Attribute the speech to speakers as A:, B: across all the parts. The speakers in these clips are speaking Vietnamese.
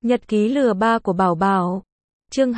A: Nhật ký lừa ba của Bảo Bảo. Chương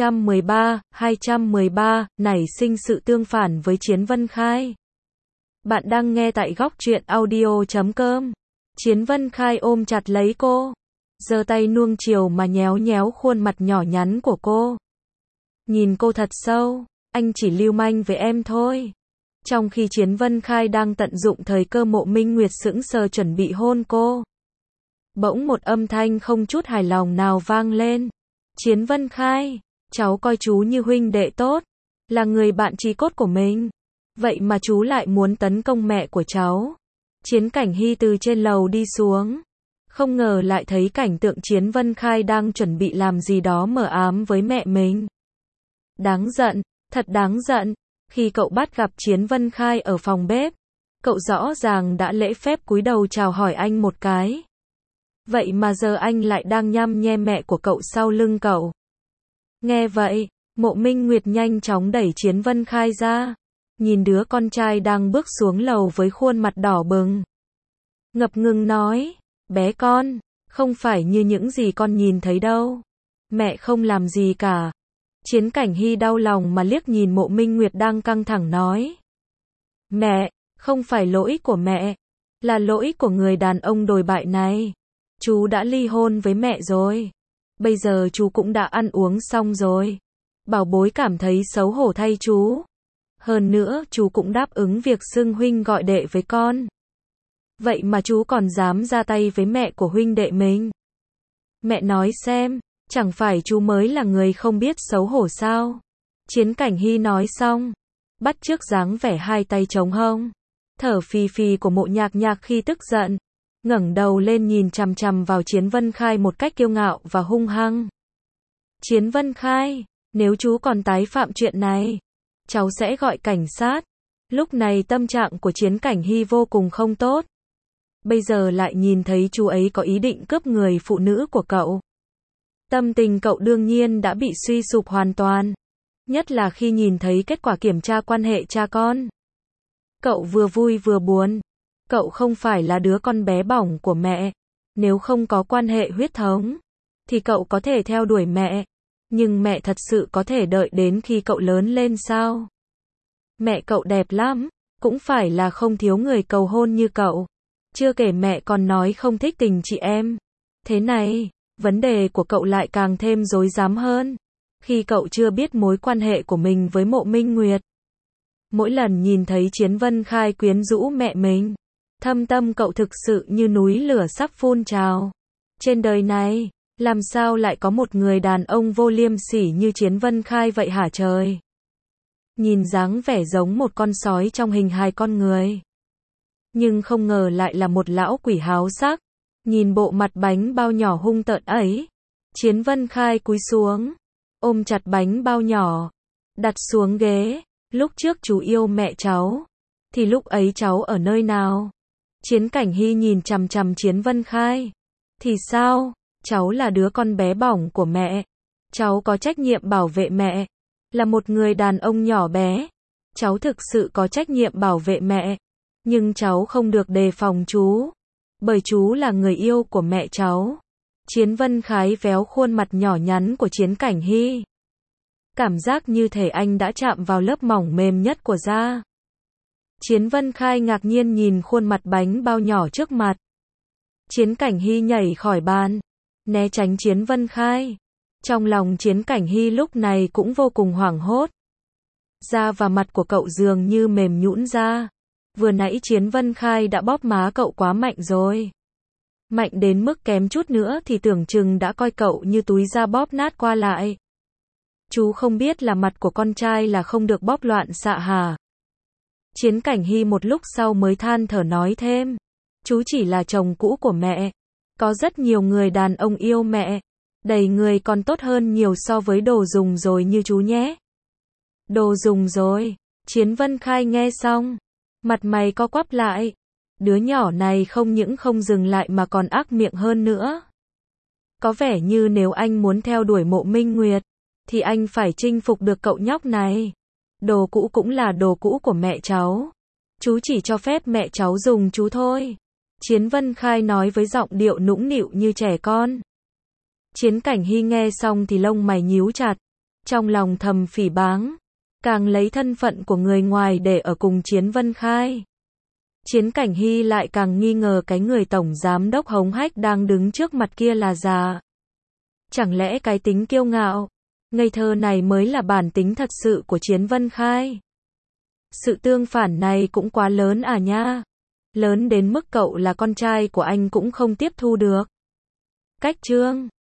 A: 213, nảy sinh sự tương phản với Chiến Vân Khai. Bạn đang nghe tại góc truyện audio.com. Chiến Vân Khai ôm chặt lấy cô, giơ tay nuông chiều mà nhéo nhéo khuôn mặt nhỏ nhắn của cô. Nhìn cô thật sâu, anh chỉ lưu manh với em thôi. Trong khi Chiến Vân Khai đang tận dụng thời cơ, Mộ Minh Nguyệt sững sờ chuẩn bị hôn cô. Bỗng một âm thanh không chút hài lòng nào vang lên. Chiến Vân Khai, cháu coi chú như huynh đệ tốt, là người bạn chí cốt của mình. Vậy mà chú lại muốn tấn công mẹ của cháu. Chiến Cảnh Hy từ trên lầu đi xuống. Không ngờ lại thấy cảnh tượng Chiến Vân Khai đang chuẩn bị làm gì đó mờ ám với mẹ mình. Đáng giận, thật đáng giận. Khi cậu bắt gặp Chiến Vân Khai ở phòng bếp, cậu rõ ràng đã lễ phép cúi đầu chào hỏi anh một cái. Vậy mà giờ anh lại đang nhăm nhe mẹ của cậu sau lưng cậu. Nghe vậy, Mộ Minh Nguyệt nhanh chóng đẩy Chiến Vân Khai ra. Nhìn đứa con trai đang bước xuống lầu với khuôn mặt đỏ bừng. Ngập ngừng nói, bé con, không phải như những gì con nhìn thấy đâu. Mẹ không làm gì cả. Chiến Cảnh Hy đau lòng mà liếc nhìn Mộ Minh Nguyệt đang căng thẳng nói. Mẹ, không phải lỗi của mẹ, là lỗi của người đàn ông đồi bại này. Chú đã ly hôn với mẹ rồi. Bây giờ chú cũng đã ăn uống xong rồi. Bảo bối cảm thấy xấu hổ thay chú. Hơn nữa, chú cũng đáp ứng việc xưng huynh gọi đệ với con. Vậy mà chú còn dám ra tay với mẹ của huynh đệ mình. Mẹ nói xem, chẳng phải chú mới là người không biết xấu hổ sao? Chiến Cảnh Hy nói xong, bắt chước dáng vẻ hai tay chống hông, thở phì phì của Mộ Nhạc Nhạc khi tức giận, ngẩng đầu lên nhìn chằm chằm vào Chiến Vân Khai một cách kiêu ngạo và hung hăng. Chiến Vân Khai, nếu chú còn tái phạm chuyện này, cháu sẽ gọi cảnh sát. Lúc này tâm trạng của Chiến Cảnh Hy vô cùng không tốt. Bây giờ lại nhìn thấy chú ấy có ý định cướp người phụ nữ của cậu. Tâm tình cậu đương nhiên đã bị suy sụp hoàn toàn. Nhất là khi nhìn thấy kết quả kiểm tra quan hệ cha con. Cậu vừa vui vừa buồn. Cậu không phải là đứa con bé bỏng của mẹ. Nếu không có quan hệ huyết thống, thì cậu có thể theo đuổi mẹ. Nhưng mẹ thật sự có thể đợi đến khi cậu lớn lên sao? Mẹ cậu đẹp lắm, cũng phải là không thiếu người cầu hôn như cậu. Chưa kể mẹ còn nói không thích tình chị em. Thế này, vấn đề của cậu lại càng thêm rối rắm hơn. Khi cậu chưa biết mối quan hệ của mình với Mộ Minh Nguyệt. Mỗi lần nhìn thấy Chiến Vân Khai quyến rũ mẹ mình, thâm tâm cậu thực sự như núi lửa sắp phun trào. Trên đời này, làm sao lại có một người đàn ông vô liêm sỉ như Chiến Vân Khai vậy hả trời? Nhìn dáng vẻ giống một con sói trong hình hài con người. Nhưng không ngờ lại là một lão quỷ háo sắc. Nhìn bộ mặt bánh bao nhỏ hung tợn ấy, Chiến Vân Khai cúi xuống, ôm chặt bánh bao nhỏ, đặt xuống ghế. Lúc trước chú yêu mẹ cháu, thì lúc ấy cháu ở nơi nào? Chiến Cảnh Hy nhìn chằm chằm Chiến Vân Khai. Thì sao? Cháu là đứa con bé bỏng của mẹ. Cháu có trách nhiệm bảo vệ mẹ. Là một người đàn ông nhỏ bé, cháu thực sự có trách nhiệm bảo vệ mẹ. Nhưng cháu không được đề phòng chú. Bởi chú là người yêu của mẹ cháu. Chiến Vân Khai véo khuôn mặt nhỏ nhắn của Chiến Cảnh Hy. Cảm giác như thể anh đã chạm vào lớp mỏng mềm nhất của da. Chiến Vân Khai ngạc nhiên nhìn khuôn mặt bánh bao nhỏ trước mặt. Chiến Cảnh Hy nhảy khỏi bàn, né tránh Chiến Vân Khai. Trong lòng Chiến Cảnh Hy lúc này cũng vô cùng hoảng hốt. Da và mặt của cậu dường như mềm nhũn ra. Vừa nãy Chiến Vân Khai đã bóp má cậu quá mạnh rồi. Mạnh đến mức kém chút nữa thì tưởng chừng đã coi cậu như túi da bóp nát qua lại. Chú không biết là mặt của con trai là không được bóp loạn xạ hả? Chiến Cảnh Hy một lúc sau mới than thở nói thêm. Chú chỉ là chồng cũ của mẹ. Có rất nhiều người đàn ông yêu mẹ. Đầy người còn tốt hơn nhiều so với đồ dùng rồi như chú nhé. Đồ dùng rồi. Chiến Vân Khai nghe xong, mặt mày co quắp lại. Đứa nhỏ này không những không dừng lại mà còn ác miệng hơn nữa. Có vẻ như nếu anh muốn theo đuổi Mộ Minh Nguyệt, thì anh phải chinh phục được cậu nhóc này. Đồ cũ cũng là đồ cũ của mẹ cháu. Chú chỉ cho phép mẹ cháu dùng chú thôi. Chiến Vân Khai nói với giọng điệu nũng nịu như trẻ con. Chiến Cảnh Hy nghe xong thì lông mày nhíu chặt, trong lòng thầm phỉ báng, càng lấy thân phận của người ngoài để ở cùng Chiến Vân Khai. Chiến Cảnh Hy lại càng nghi ngờ cái người tổng giám đốc hống hách đang đứng trước mặt kia là già. Chẳng lẽ cái tính kiêu ngạo, ngây thơ này mới là bản tính thật sự của Chiến Vân Khai? Sự tương phản này cũng quá lớn à nha. Lớn đến mức cậu là con trai của anh cũng không tiếp thu được. Cách chương